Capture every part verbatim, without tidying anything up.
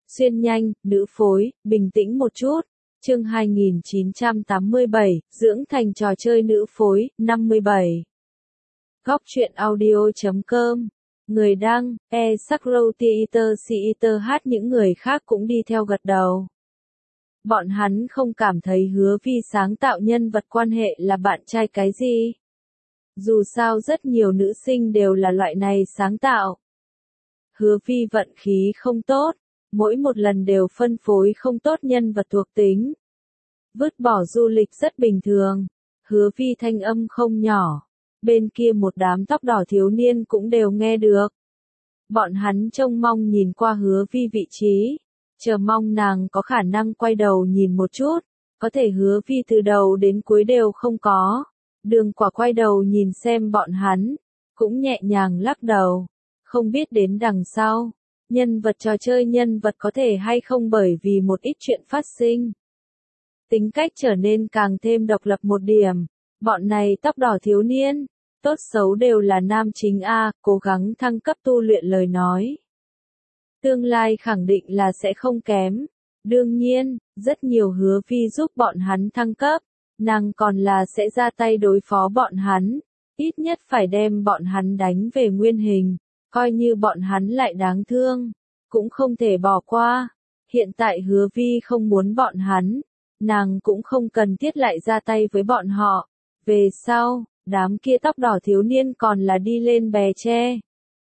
Xuyên nhanh, nữ phối, bình tĩnh một chút. Chương hai nghìn chín trăm tám mươi bảy, dưỡng thành trò chơi nữ phối, năm mươi bảy. Góc truyện audio chấm com. Người đăng, e Sakro Theater Theater hát những người khác cũng đi theo gật đầu. Bọn hắn không cảm thấy Hứa Vi sáng tạo nhân vật quan hệ là bạn trai cái gì. Dù sao rất nhiều nữ sinh đều là loại này sáng tạo. Hứa Vi vận khí không tốt, mỗi một lần đều phân phối không tốt nhân vật thuộc tính. Vứt bỏ du lịch rất bình thường. Hứa Vi thanh âm không nhỏ. Bên kia một đám tóc đỏ thiếu niên cũng đều nghe được. Bọn hắn trông mong nhìn qua Hứa Vi vị trí, chờ mong nàng có khả năng quay đầu nhìn một chút. Có thể Hứa Vi từ đầu đến cuối đều không có. Đường Quả quay đầu nhìn xem bọn hắn, cũng nhẹ nhàng lắc đầu. Không biết đến đằng sau, nhân vật trò chơi nhân vật có thể hay không bởi vì một ít chuyện phát sinh. Tính cách trở nên càng thêm độc lập một điểm. Bọn này tóc đỏ thiếu niên, tốt xấu đều là nam chính A, cố gắng thăng cấp tu luyện lời nói. Tương lai khẳng định là sẽ không kém. Đương nhiên, rất nhiều Hứa Vi giúp bọn hắn thăng cấp, nàng còn là sẽ ra tay đối phó bọn hắn. Ít nhất phải đem bọn hắn đánh về nguyên hình, coi như bọn hắn lại đáng thương, cũng không thể bỏ qua. Hiện tại Hứa Vi không muốn bọn hắn, nàng cũng không cần thiết lại ra tay với bọn họ. Về sau, đám kia tóc đỏ thiếu niên còn là đi lên bè tre.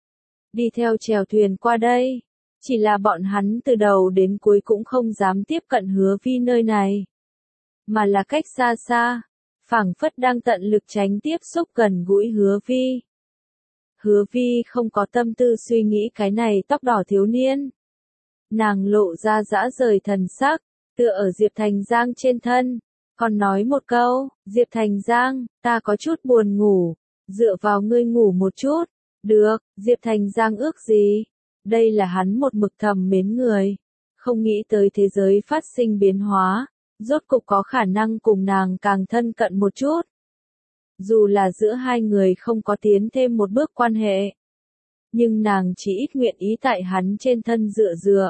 Đi theo chèo thuyền qua đây. Chỉ là bọn hắn từ đầu đến cuối cũng không dám tiếp cận Hứa Vi nơi này. Mà là cách xa xa, phảng phất đang tận lực tránh tiếp xúc gần gũi Hứa Vi. Hứa Vi không có tâm tư suy nghĩ cái này tóc đỏ thiếu niên. Nàng lộ ra dã rời thần sắc, tựa ở Diệp Thành Giang trên thân, còn nói một câu, Diệp Thành Giang, ta có chút buồn ngủ, dựa vào ngươi ngủ một chút. Được, Diệp Thành Giang ước gì? Đây là hắn một mực thầm mến người, không nghĩ tới thế giới phát sinh biến hóa, rốt cục có khả năng cùng nàng càng thân cận một chút. Dù là giữa hai người không có tiến thêm một bước quan hệ, nhưng nàng chỉ ít nguyện ý tại hắn trên thân dựa dựa.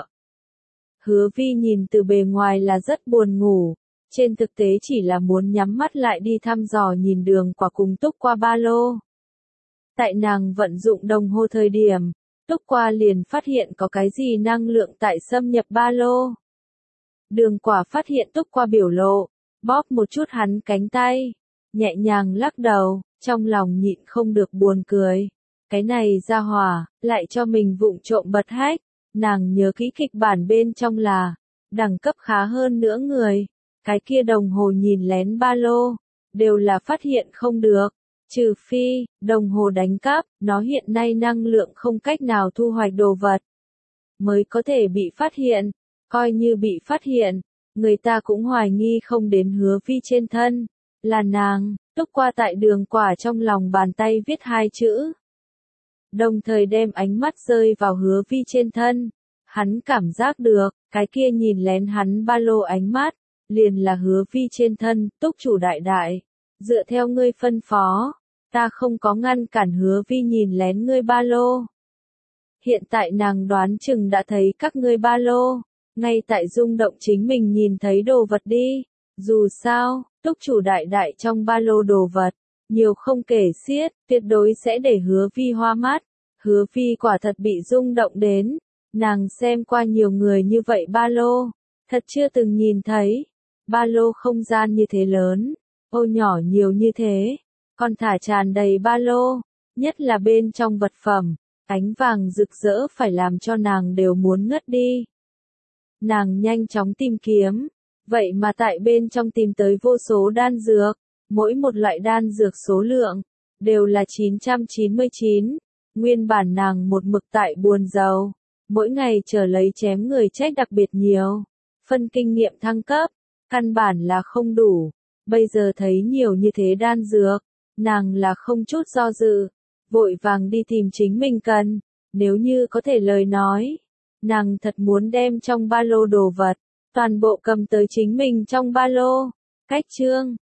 Hứa Vi nhìn từ bề ngoài là rất buồn ngủ, trên thực tế chỉ là muốn nhắm mắt lại đi thăm dò nhìn Đường Quả cùng Túc Qua ba lô. Tại nàng vận dụng đồng hồ thời điểm, Túc Qua liền phát hiện có cái gì năng lượng tại xâm nhập ba lô. Đường Quả phát hiện Túc Qua biểu lộ, bóp một chút hắn cánh tay, nhẹ nhàng lắc đầu, trong lòng nhịn không được buồn cười. Cái này ra hỏa, lại cho mình vụng trộm bật hack. Nàng nhớ kỹ kịch bản bên trong là, đẳng cấp khá hơn nữa người, cái kia đồng hồ nhìn lén ba lô, đều là phát hiện không được. Trừ phi, đồng hồ đánh cắp, nó hiện nay năng lượng không cách nào thu hoạch đồ vật, mới có thể bị phát hiện. Coi như bị phát hiện, người ta cũng hoài nghi không đến Hứa Vi trên thân. Là nàng. Túc Qua tại Đường Quả trong lòng bàn tay viết hai chữ. Đồng thời đem ánh mắt rơi vào Hứa Vi trên thân. Hắn cảm giác được, cái kia nhìn lén hắn ba lô ánh mắt, liền là Hứa Vi trên thân. Túc chủ đại đại, dựa theo ngươi phân phó, ta không có ngăn cản Hứa Vi nhìn lén ngươi ba lô. Hiện tại nàng đoán chừng đã thấy các ngươi ba lô, ngay tại rung động chính mình nhìn thấy đồ vật đi. Dù sao, Túc chủ đại đại trong ba lô đồ vật, nhiều không kể xiết, tuyệt đối sẽ để Hứa Vi hoa mắt. Hứa Vi quả thật bị rung động đến, nàng xem qua nhiều người như vậy ba lô, thật chưa từng nhìn thấy. Ba lô không gian như thế lớn, ô nhỏ nhiều như thế, còn thả tràn đầy ba lô, nhất là bên trong vật phẩm, ánh vàng rực rỡ phải làm cho nàng đều muốn ngất đi. Nàng nhanh chóng tìm kiếm, vậy mà tại bên trong tìm tới vô số đan dược, mỗi một loại đan dược số lượng, đều là chín trăm chín mươi chín, nguyên bản nàng một mực tại buồn rầu, mỗi ngày chờ lấy chém người chết đặc biệt nhiều, phân kinh nghiệm thăng cấp, căn bản là không đủ, bây giờ thấy nhiều như thế đan dược, nàng là không chút do dự, vội vàng đi tìm chính mình cần, nếu như có thể lời nói. Nàng thật muốn đem trong ba lô đồ vật, toàn bộ cầm tới chính mình trong ba lô. Cách chương,